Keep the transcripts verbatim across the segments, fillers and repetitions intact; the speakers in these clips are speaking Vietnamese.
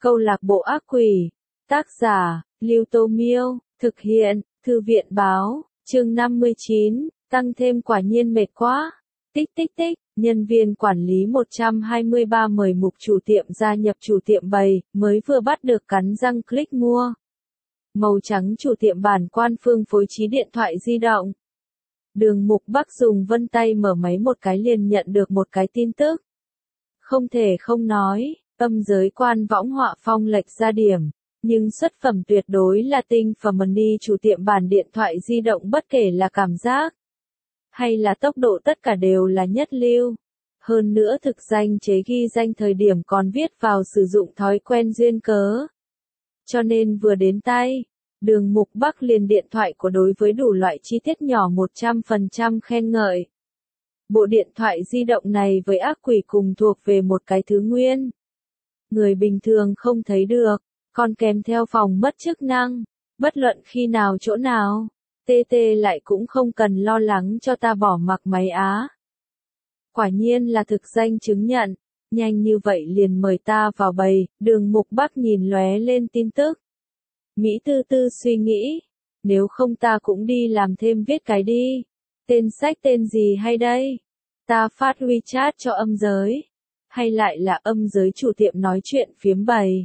Câu lạc bộ ác quỷ. Tác giả, Lưu Tô Miêu. Thực hiện, Thư viện báo. Chương năm mươi chín. Tăng thêm quả nhiên mệt quá. Tích tích tích. Nhân viên quản lý một trăm hai mươi ba mời mục chủ tiệm gia nhập chủ tiệm bày, mới vừa bắt được cắn răng click mua. Màu trắng chủ tiệm bản quan phương phối trí điện thoại di động. Đường Mục Bắc dùng vân tay mở máy một cái liền nhận được một cái tin tức. Không thể không nói, âm giới quan võng họa phong lệch ra điểm, nhưng xuất phẩm tuyệt đối là tinh phẩm money. Chủ tiệm bản điện thoại di động bất kể là cảm giác hay là tốc độ tất cả đều là nhất lưu. Hơn nữa thực danh chế ghi danh thời điểm còn viết vào sử dụng thói quen duyên cớ. Cho nên vừa đến tay, Đường Mục Bắc liền điện thoại của đối với đủ loại chi tiết nhỏ một trăm phần trăm khen ngợi. Bộ điện thoại di động này với ác quỷ cùng thuộc về một cái thứ nguyên. Người bình thường không thấy được, còn kèm theo phòng mất chức năng, bất luận khi nào chỗ nào, tê tê lại cũng không cần lo lắng cho ta bỏ mặc máy á. Quả nhiên là thực danh chứng nhận, nhanh như vậy liền mời ta vào bầy. Đường Mục Bắc nhìn lóe lên tin tức. Mỹ tư tư suy nghĩ, nếu không ta cũng đi làm thêm viết cái đi. Tên sách tên gì hay đây? Ta phát WeChat cho âm giới. Hay lại là âm giới chủ tiệm nói chuyện phiếm bày.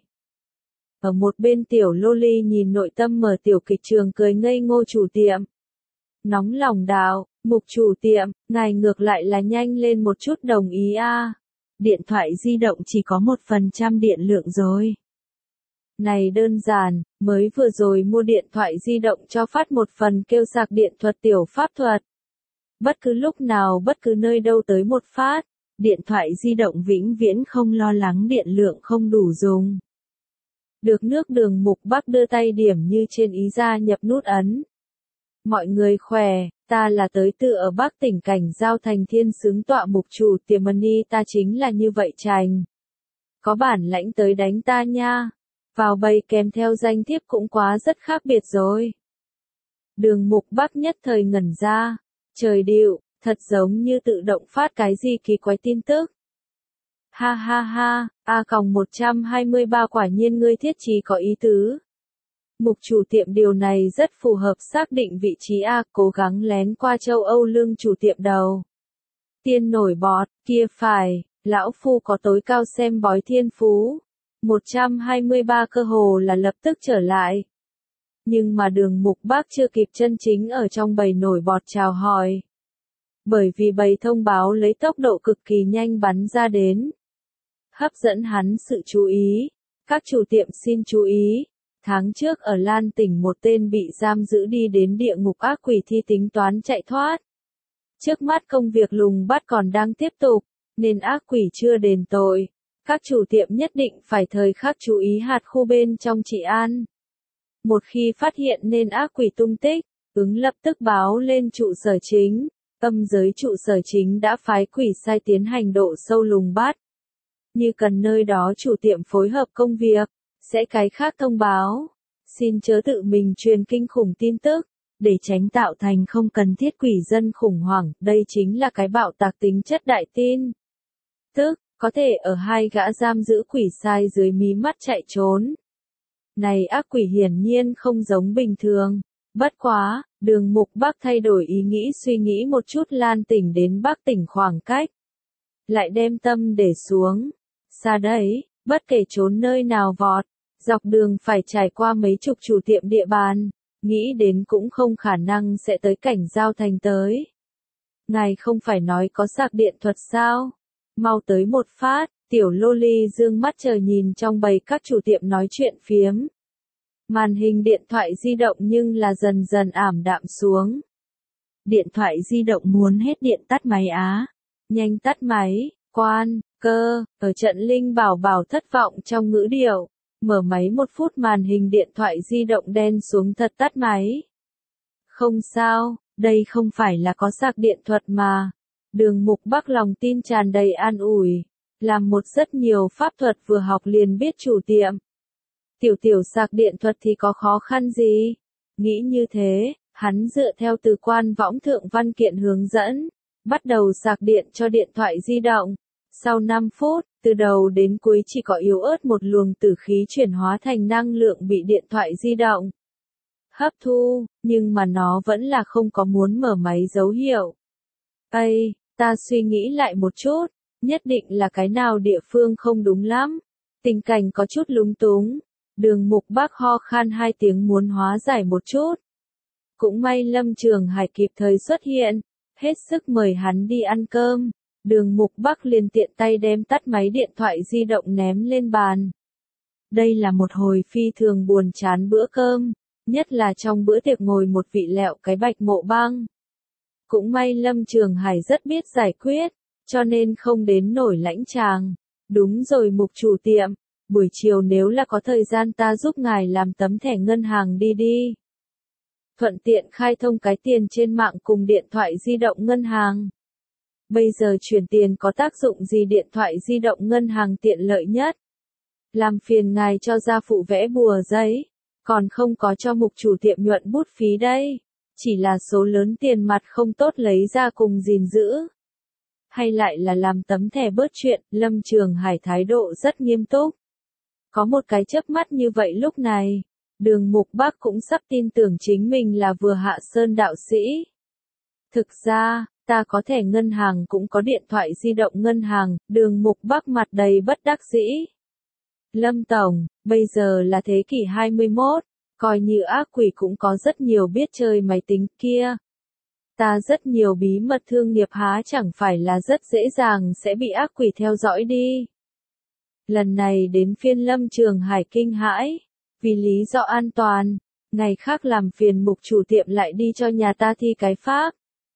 Ở một bên tiểu loli nhìn nội tâm mở tiểu kịch trường cười ngây ngô chủ tiệm. Nóng lòng đạo, Mục chủ tiệm, ngài ngược lại là nhanh lên một chút đồng ý a. À. Điện thoại di động chỉ có một phần trăm điện lượng rồi. Này đơn giản, mới vừa rồi mua điện thoại di động cho phát một phần kêu sạc điện thuật tiểu pháp thuật. Bất cứ lúc nào bất cứ nơi đâu tới một phát, điện thoại di động vĩnh viễn không lo lắng điện lượng không đủ dùng. Được nước. Đường Mục Bắc đưa tay điểm như trên ý gia nhập nút ấn. Mọi người khỏe, ta là tới từ ở Bắc tỉnh Cảnh Giao thành Thiên Xướng tọa mục chủ tiệm money, ta chính là như vậy chành. Có bản lãnh tới đánh ta nha. Vào bầy kèm theo danh thiếp cũng quá rất khác biệt rồi. Đường Mục Bắc nhất thời ngẩn ra. Trời điệu, thật giống như tự động phát cái gì kỳ quái tin tức. Ha ha ha, A còng một trăm hai mươi ba quả nhiên ngươi thiết trí có ý tứ. Mục chủ tiệm điều này rất phù hợp xác định vị trí A, cố gắng lén qua châu Âu lương chủ tiệm đầu. Tiên nổi bọt, kia phải, lão phu có tối cao xem bói thiên phú. một trăm hai mươi ba cơ hồ là lập tức trở lại. Nhưng mà Đường Mục Bắc chưa kịp chân chính ở trong bầy nổi bọt chào hỏi. Bởi vì bầy thông báo lấy tốc độ cực kỳ nhanh bắn ra đến. Hấp dẫn hắn sự chú ý. Các chủ tiệm xin chú ý. Tháng trước ở Lan tỉnh một tên bị giam giữ đi đến địa ngục ác quỷ thi tính toán chạy thoát. Trước mắt công việc lùng bắt còn đang tiếp tục, nên ác quỷ chưa đền tội. Các chủ tiệm nhất định phải thời khắc chú ý hạt khu bên trong trị an. Một khi phát hiện nên ác quỷ tung tích, ứng lập tức báo lên trụ sở chính. Âm giới trụ sở chính đã phái quỷ sai tiến hành độ sâu lùng bắt. Như cần nơi đó chủ tiệm phối hợp công việc, sẽ cái khác thông báo. Xin chớ tự mình truyền kinh khủng tin tức, để tránh tạo thành không cần thiết quỷ dân khủng hoảng. Đây chính là cái bạo tạc tính chất đại tin. Tức, có thể ở hai gã giam giữ quỷ sai dưới mí mắt chạy trốn. Này ác quỷ hiển nhiên không giống bình thường. Bất quá, Đường Mục Bắc thay đổi ý nghĩ suy nghĩ một chút. Lan tỉnh đến Bắc tỉnh khoảng cách. Lại đem tâm để xuống. Xa đấy, bất kể trốn nơi nào vọt, dọc đường phải trải qua mấy chục chủ tiệm địa bàn, nghĩ đến cũng không khả năng sẽ tới Cảnh Giao thành tới. Ngài không phải nói có sạc điện thuật sao? Mau tới một phát. Tiểu loli dương mắt chờ nhìn trong bầy các chủ tiệm nói chuyện phiếm. Màn hình điện thoại di động nhưng là dần dần ảm đạm xuống. Điện thoại di động muốn hết điện tắt máy á. Nhanh tắt máy, quan, cơ, ở trận Linh Bảo Bảo thất vọng trong ngữ điệu. Mở máy một phút màn hình điện thoại di động đen xuống thật tắt máy. Không sao, đây không phải là có sạc điện thuật mà. Đường Mục Bắc lòng tin tràn đầy an ủi. Làm một rất nhiều pháp thuật vừa học liền biết chủ tiệm. Tiểu tiểu sạc điện thuật thì có khó khăn gì? Nghĩ như thế, hắn dựa theo từ quan võng thượng văn kiện hướng dẫn. Bắt đầu sạc điện cho điện thoại di động. Sau năm phút, Từ đầu đến cuối chỉ có yếu ớt một luồng tử khí chuyển hóa thành năng lượng bị điện thoại di động hấp thu, nhưng mà nó vẫn là không có muốn mở máy dấu hiệu. Ây, ta suy nghĩ lại một chút, nhất định là cái nào địa phương không đúng lắm. Tình cảnh có chút lúng túng. Đường Mục Bác ho khan hai tiếng muốn hóa giải một chút. Cũng may Lâm Trường Hải kịp thời xuất hiện, hết sức mời hắn đi ăn cơm. Đường Mục Bác liền tiện tay đem tắt máy điện thoại di động ném lên bàn. Đây là một hồi phi thường buồn chán bữa cơm, nhất là trong bữa tiệc ngồi một vị lẹo cái Bạch Mộ Băng. Cũng may Lâm Trường Hải rất biết giải quyết, cho nên không đến nổi lãnh tràng. Đúng rồi Mục chủ tiệm, buổi chiều nếu là có thời gian ta giúp ngài làm tấm thẻ ngân hàng đi đi. Thuận tiện khai thông cái tiền trên mạng cùng điện thoại di động ngân hàng. Bây giờ chuyển tiền có tác dụng gì điện thoại di động ngân hàng tiện lợi nhất? Làm phiền ngài cho gia phụ vẽ bùa giấy, còn không có cho Mục chủ tiệm nhuận bút phí đây. Chỉ là số lớn tiền mặt không tốt lấy ra cùng gìn giữ. Hay lại là làm tấm thẻ bớt chuyện, Lâm Trường Hải thái độ rất nghiêm túc. Có một cái chớp mắt như vậy lúc này, Đường Mục Bác cũng sắp tin tưởng chính mình là vừa hạ sơn đạo sĩ. Thực ra, ta có thẻ ngân hàng cũng có điện thoại di động ngân hàng, Đường Mục Bác mặt đầy bất đắc dĩ. Lâm Tổng, bây giờ là thế kỷ hai mươi mốt, coi như ác quỷ cũng có rất nhiều biết chơi máy tính kia. Ta rất nhiều bí mật thương nghiệp há chẳng phải là rất dễ dàng sẽ bị ác quỷ theo dõi đi. Lần này đến phiên Lâm Trường Hải kinh hãi, vì lý do an toàn, ngày khác làm phiền Mục chủ tiệm lại đi cho nhà ta thi cái pháp.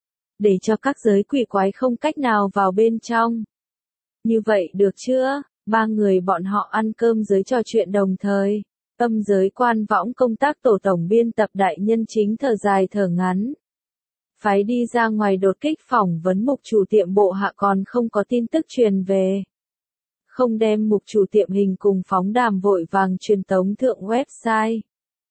Để cho các giới quỷ quái không cách nào vào bên trong. Như vậy được chưa? Ba người bọn họ ăn cơm giới trò chuyện đồng thời. Âm giới Quan Võng công tác tổ tổng biên tập đại nhân chính thở dài thở ngắn. Phái đi ra ngoài đột kích phỏng vấn Mục chủ tiệm bộ hạ còn không có tin tức truyền về. Không đem Mục chủ tiệm hình cùng phóng đàm vội vàng truyền tống thượng website.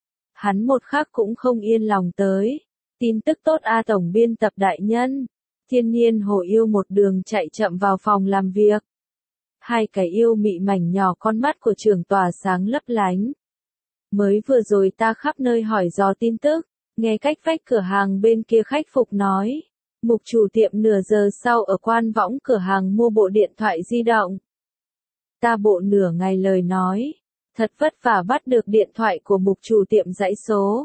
Hắn một khắc cũng không yên lòng tới. Tin tức tốt a tổng biên tập đại nhân. Thiên nhiên hồ yêu một đường chạy chậm vào phòng làm việc. Hai cái yêu mị mảnh nhỏ con mắt của trưởng tòa sáng lấp lánh. Mới vừa rồi ta khắp nơi hỏi dò tin tức, nghe cách vách cửa hàng bên kia khách phục nói. Mục chủ tiệm nửa giờ sau ở Quan Võng cửa hàng mua bộ điện thoại di động. Ta bộ nửa ngày lời nói, thật vất vả bắt được điện thoại của Mục chủ tiệm dãy số.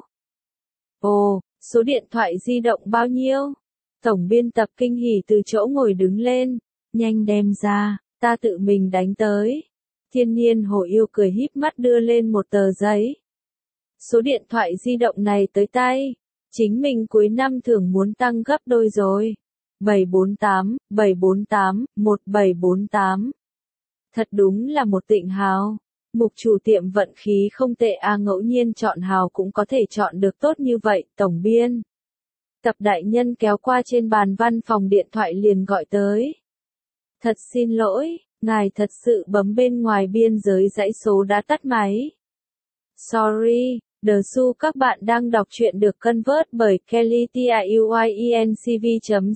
Ồ, số điện thoại di động bao nhiêu? Tổng biên tập kinh hỉ từ chỗ ngồi đứng lên, nhanh đem ra, ta tự mình đánh tới. Thiên nhiên hồ yêu cười híp mắt đưa lên một tờ giấy. Số điện thoại di động này tới tay, chính mình cuối năm thường muốn tăng gấp đôi rồi. bảy bốn tám, bảy bốn tám, một bảy bốn tám. Thật đúng là một tịnh hào. Mục chủ tiệm vận khí không tệ a ngẫu nhiên chọn hào cũng có thể chọn được tốt như vậy, tổng biên. Tập đại nhân kéo qua trên bàn văn phòng điện thoại liền gọi tới. Thật xin lỗi, ngài thật sự bấm bên ngoài biên giới dãy số đã tắt máy. Sorry, The Su các bạn đang đọc truyện được convert bởi Kelly Tiuyencv chấm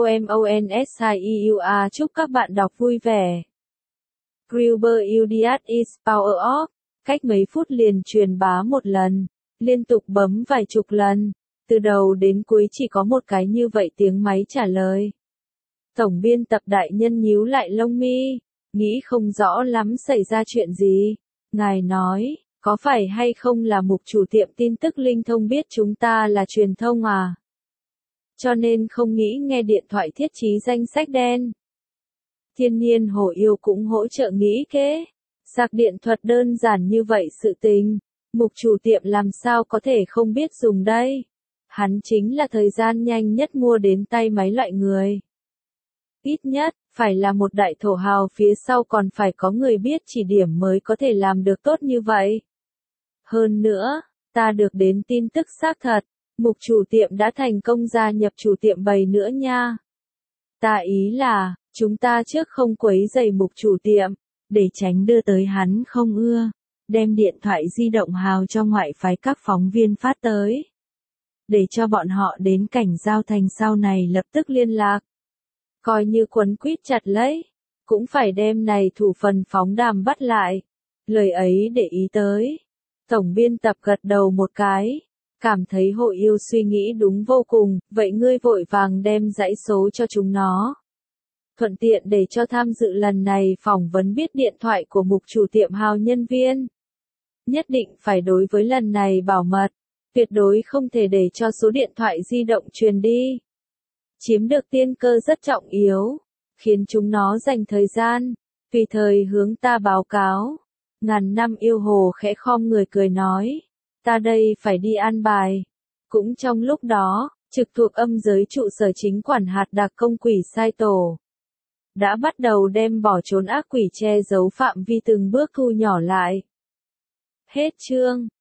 commonsieur. Chúc các bạn đọc vui vẻ. Gruber Idiot is power off. Cách mấy phút liền truyền bá một lần, liên tục bấm vài chục lần. Từ đầu đến cuối chỉ có một cái như vậy tiếng máy trả lời. Tổng biên tập đại nhân nhíu lại lông mi, nghĩ không rõ lắm xảy ra chuyện gì. Ngài nói, có phải hay không là Mục chủ tiệm tin tức linh thông biết chúng ta là truyền thông à? Cho nên không nghĩ nghe điện thoại thiết trí danh sách đen. Thiên nhiên hồ yêu cũng hỗ trợ nghĩ kế. Sạc điện thuật đơn giản như vậy sự tình. Mục chủ tiệm làm sao có thể không biết dùng đây? Hắn chính là thời gian nhanh nhất mua đến tay máy loại người. Ít nhất, phải là một đại thổ hào phía sau còn phải có người biết chỉ điểm mới có thể làm được tốt như vậy. Hơn nữa, ta được đến tin tức xác thật, Mục chủ tiệm đã thành công gia nhập chủ tiệm bầy nữa nha. Ta ý là, chúng ta trước không quấy rầy Mục chủ tiệm, để tránh đưa tới hắn không ưa, đem điện thoại di động hào cho ngoại phái các phóng viên phát tới. Để cho bọn họ đến cảnh giao thành sau này lập tức liên lạc. Coi như quấn quýt chặt lấy. cũng phải đem này thủ phần phóng đàm bắt lại. Lời ấy để ý tới. Tổng biên tập gật đầu một cái, cảm thấy Hội Yêu suy nghĩ đúng vô cùng, vậy ngươi vội vàng đem dãy số cho chúng nó. Thuận tiện để cho tham dự lần này phỏng vấn biết điện thoại của mục chủ tiệm hào nhân viên. Nhất định phải đối với lần này bảo mật, tuyệt đối không thể để cho số điện thoại di động truyền đi. Chiếm được tiên cơ rất trọng yếu, khiến chúng nó dành thời gian, tùy thời hướng ta báo cáo. Ngàn năm yêu hồ khẽ khom người cười nói, ta đây phải đi an bài. Cũng trong lúc đó, trực thuộc âm giới trụ sở chính quản hạt đặc công quỷ sai tổ đã bắt đầu đem bỏ trốn ác quỷ che giấu phạm vi từng bước thu nhỏ lại. Hết chương.